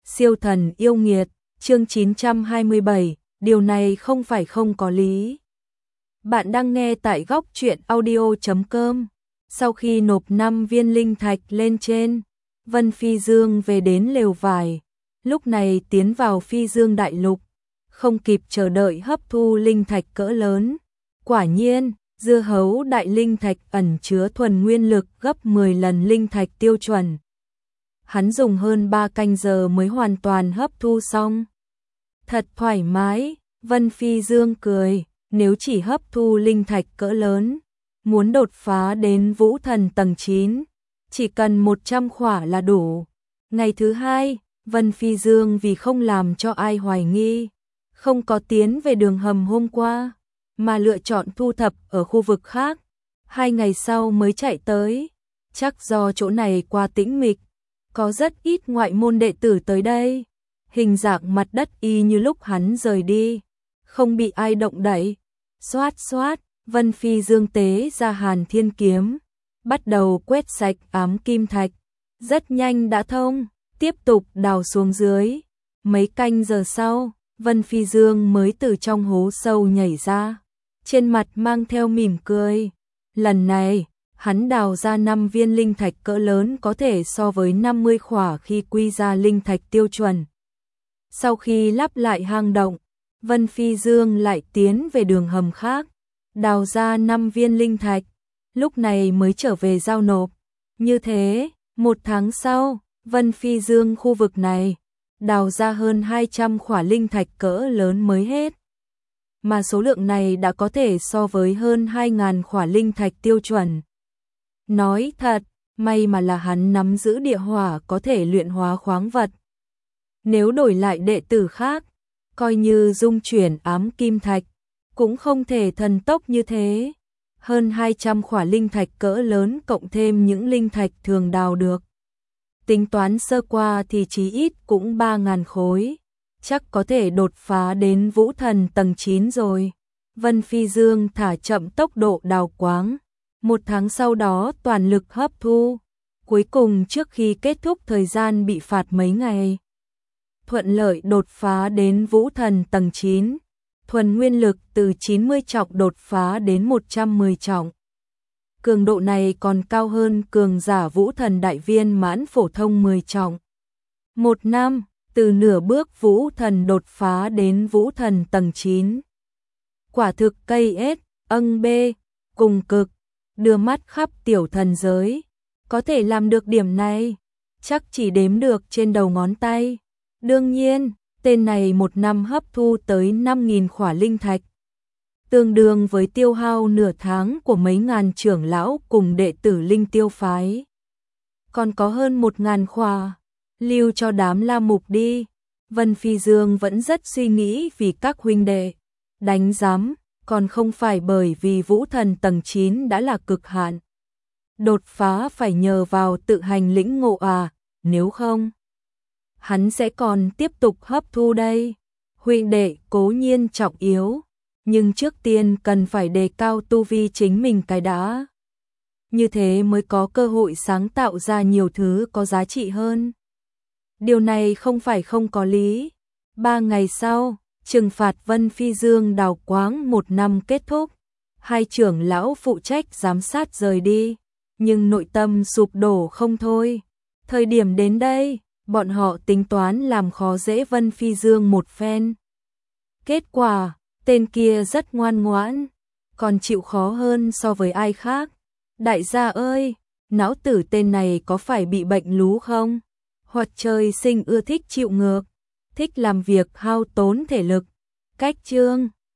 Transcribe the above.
Siêu thần yêu nghiệt, chương 927, điều này không phải không có lý. Bạn đang nghe tại góc truyện audio.com. Sau khi nộp 5 viên linh thạch lên trên, Vân Phi Dương về đến lều vải, lúc này tiến vào Phi Dương đại lục, không kịp chờ đợi hấp thu linh thạch cỡ lớn. Quả nhiên, dưa hấu đại linh thạch ẩn chứa thuần nguyên lực gấp 10 lần linh thạch tiêu chuẩn. Hắn dùng hơn 3 canh giờ mới hoàn toàn hấp thu xong. Thật thoải mái, Vân Phi Dương cười, nếu chỉ hấp thu linh thạch cỡ lớn, muốn đột phá đến vũ thần tầng 9, chỉ cần 100 khỏa là đủ. Ngày thứ hai, Vân Phi Dương vì không làm cho ai hoài nghi, không có tiến về đường hầm hôm qua, mà lựa chọn thu thập ở khu vực khác. 2 ngày sau mới chạy tới, chắc do chỗ này qua tĩnh mịch, có rất ít ngoại môn đệ tử tới đây. Hình dạng mặt đất y như lúc hắn rời đi, không bị ai động đậy. Xoát xoát, Vân Phi Dương tế ra Hàn Thiên kiếm, bắt đầu quét sạch ám kim thạch. Rất nhanh đã thông, tiếp tục đào xuống dưới. Mấy canh giờ sau, Vân Phi Dương mới từ trong hố sâu nhảy ra, trên mặt mang theo mỉm cười. Lần này, hắn đào ra 5 viên linh thạch cỡ lớn, có thể so với 50 khỏa khi quy ra linh thạch tiêu chuẩn. Sau khi lắp lại hang động, Vân Phi Dương lại tiến về đường hầm khác, đào ra 5 viên linh thạch, lúc này mới trở về giao nộp. Như thế, 1 tháng sau, Vân Phi Dương khu vực này đào ra hơn 200 khỏa linh thạch cỡ lớn mới hết. Mà số lượng này đã có thể so với hơn 2.000 khỏa linh thạch tiêu chuẩn. Nói thật, may mà là hắn nắm giữ địa hỏa có thể luyện hóa khoáng vật. Nếu đổi lại đệ tử khác, coi như dung chuyển ám kim thạch, cũng không thể thần tốc như thế. Hơn 200 khỏa linh thạch cỡ lớn cộng thêm những linh thạch thường đào được, tính toán sơ qua thì chí ít cũng 3.000 khối, chắc có thể đột phá đến vũ thần tầng 9 rồi. Vân Phi Dương thả chậm tốc độ đào quáng, 1 tháng sau đó toàn lực hấp thu, cuối cùng trước khi kết thúc thời gian bị phạt mấy ngày, thuận lợi đột phá đến vũ thần tầng 9, thuần nguyên lực từ 90 trọng đột phá đến 110 trọng. Cường độ này còn cao hơn cường giả vũ thần đại viên mãn phổ thông 10 trọng. 1 năm, từ nửa bước vũ thần đột phá đến vũ thần tầng 9. Quả thực cây ết, âng bê, cùng cực, đưa mắt khắp tiểu thần giới. Có thể làm được điểm này, chắc chỉ đếm được trên đầu ngón tay. Đương nhiên, tên này 1 năm hấp thu tới 5.000 khỏa linh thạch, tương đương với tiêu hao nửa tháng của mấy ngàn trưởng lão cùng đệ tử linh tiêu phái. Còn có hơn 1.000 khỏa, lưu cho đám La Mục đi. Vân Phi Dương vẫn rất suy nghĩ vì các huynh đệ. Đánh giám, còn không phải bởi vì vũ thần tầng 9 đã là cực hạn. Đột phá phải nhờ vào tự hành lĩnh ngộ à, nếu không, hắn sẽ còn tiếp tục hấp thu đây. Huynh đệ cố nhiên trọng yếu, nhưng trước tiên cần phải đề cao tu vi chính mình cái đã. Như thế mới có cơ hội sáng tạo ra nhiều thứ có giá trị hơn. Điều này không phải không có lý. 3 ngày sau, trừng phạt Vân Phi Dương đào quáng 1 năm kết thúc. 2 trưởng lão phụ trách giám sát rời đi, nhưng nội tâm sụp đổ không thôi. Thời điểm đến đây, bọn họ tính toán làm khó dễ Vân Phi Dương một phen. Kết quả, tên kia rất ngoan ngoãn, còn chịu khó hơn so với ai khác. Đại gia ơi, não tử tên này có phải bị bệnh lú không? Hoặc trời sinh ưa thích chịu ngược, thích làm việc hao tốn thể lực. Cách chương